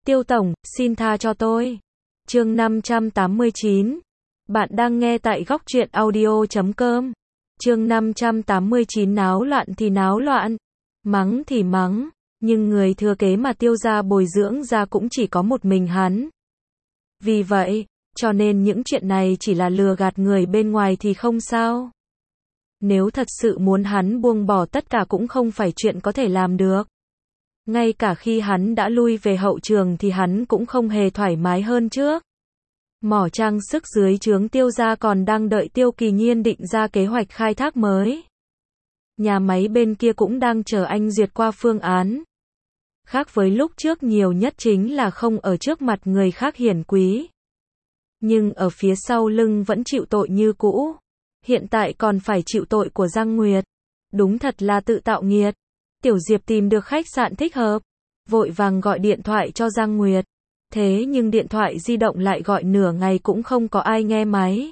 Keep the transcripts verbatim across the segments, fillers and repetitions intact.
Tiêu tổng, xin tha cho tôi. Chương năm trăm tám mươi chín. Bạn đang nghe tại góc truyện audio chấm com. Chương năm trăm tám mươi chín náo loạn thì náo loạn, mắng thì mắng, nhưng người thừa kế mà Tiêu gia bồi dưỡng ra cũng chỉ có một mình hắn. Vì vậy, cho nên những chuyện này chỉ là lừa gạt người bên ngoài thì không sao. Nếu thật sự muốn hắn buông bỏ tất cả cũng không phải chuyện có thể làm được. Ngay cả khi hắn đã lui về hậu trường thì hắn cũng không hề thoải mái hơn trước. Mỏ trang sức dưới trướng Tiêu gia còn đang đợi Tiêu Kỳ Nhiên định ra kế hoạch khai thác mới. Nhà máy bên kia cũng đang chờ anh duyệt qua phương án. Khác với lúc trước nhiều nhất chính là không ở trước mặt người khác hiển quý. Nhưng ở phía sau lưng vẫn chịu tội như cũ. Hiện tại còn phải chịu tội của Giang Nguyệt. Đúng thật là tự tạo nghiệt. Tiểu Diệp tìm được khách sạn thích hợp, vội vàng gọi điện thoại cho Giang Nguyệt. Thế nhưng điện thoại di động lại gọi nửa ngày cũng không có ai nghe máy.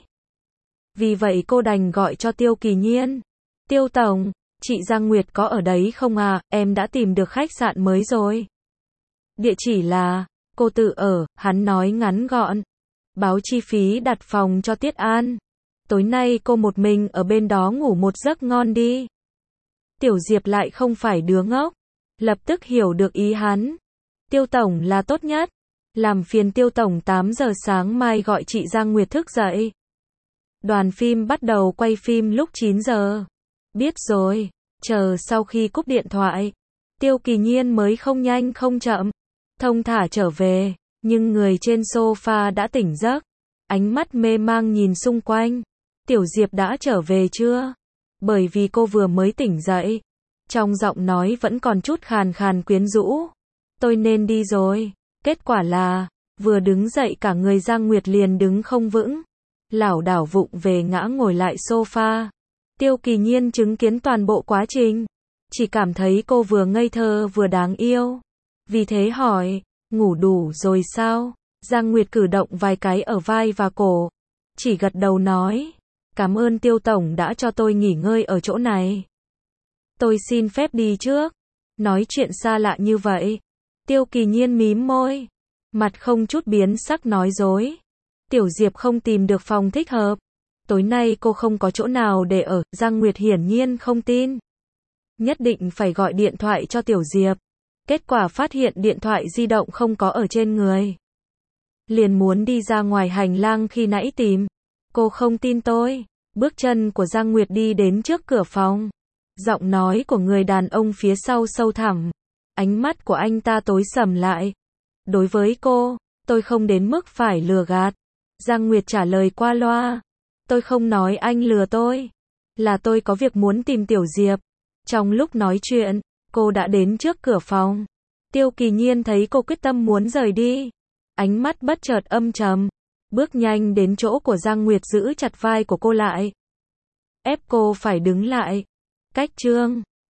Vì vậy cô đành gọi cho Tiêu Kỳ Nhiên. Tiêu tổng, chị Giang Nguyệt có ở đấy không à, em đã tìm được khách sạn mới rồi. Địa chỉ là, cô tự ở, hắn nói ngắn gọn. Báo chi phí đặt phòng cho Tiết An. Tối nay cô một mình ở bên đó ngủ một giấc ngon đi. Tiểu Diệp lại không phải đứa ngốc, lập tức hiểu được ý hắn. Tiêu tổng là tốt nhất. Làm phiền Tiêu tổng tám giờ sáng mai gọi chị Giang Nguyệt thức dậy. Đoàn phim bắt đầu quay phim lúc chín giờ. Biết rồi, chờ sau khi cúp điện thoại, Tiêu Kỳ Nhiên mới không nhanh không chậm, thông thả trở về, nhưng người trên sofa đã tỉnh giấc, ánh mắt mê mang nhìn xung quanh. Tiểu Diệp đã trở về chưa? Bởi vì cô vừa mới tỉnh dậy, trong giọng nói vẫn còn chút khàn khàn quyến rũ. Tôi nên đi rồi. Kết quả là, vừa đứng dậy cả người Giang Nguyệt liền đứng không vững, lảo đảo vụng về ngã ngồi lại sofa. Tiêu Kỳ Nhiên chứng kiến toàn bộ quá trình, chỉ cảm thấy cô vừa ngây thơ vừa đáng yêu. Vì thế hỏi, ngủ đủ rồi sao? Giang Nguyệt cử động vài cái ở vai và cổ, chỉ gật đầu nói, cảm ơn Tiêu tổng đã cho tôi nghỉ ngơi ở chỗ này. Tôi xin phép đi trước. Nói chuyện xa lạ như vậy. Tiêu Kỳ Nhiên mím môi, mặt không chút biến sắc nói dối. Tiểu Diệp không tìm được phòng thích hợp. Tối nay cô không có chỗ nào để ở. Giang Nguyệt hiển nhiên không tin. Nhất định phải gọi điện thoại cho Tiểu Diệp. Kết quả phát hiện điện thoại di động không có ở trên người. Liền muốn đi ra ngoài hành lang khi nãy tìm. Cô không tin tôi. Bước chân của Giang Nguyệt đi đến trước cửa phòng. Giọng nói của người đàn ông phía sau sâu thẳm. Ánh mắt của anh ta tối sầm lại. Đối với cô, tôi không đến mức phải lừa gạt. Giang Nguyệt trả lời qua loa. Tôi không nói anh lừa tôi. Là tôi có việc muốn tìm Tiểu Diệp. Trong lúc nói chuyện, cô đã đến trước cửa phòng. Tiêu Kỳ Nhiên thấy cô quyết tâm muốn rời đi. Ánh mắt bất chợt âm trầm. Bước nhanh đến chỗ của Giang Nguyệt giữ chặt vai của cô lại. Ép cô phải đứng lại. Cách chương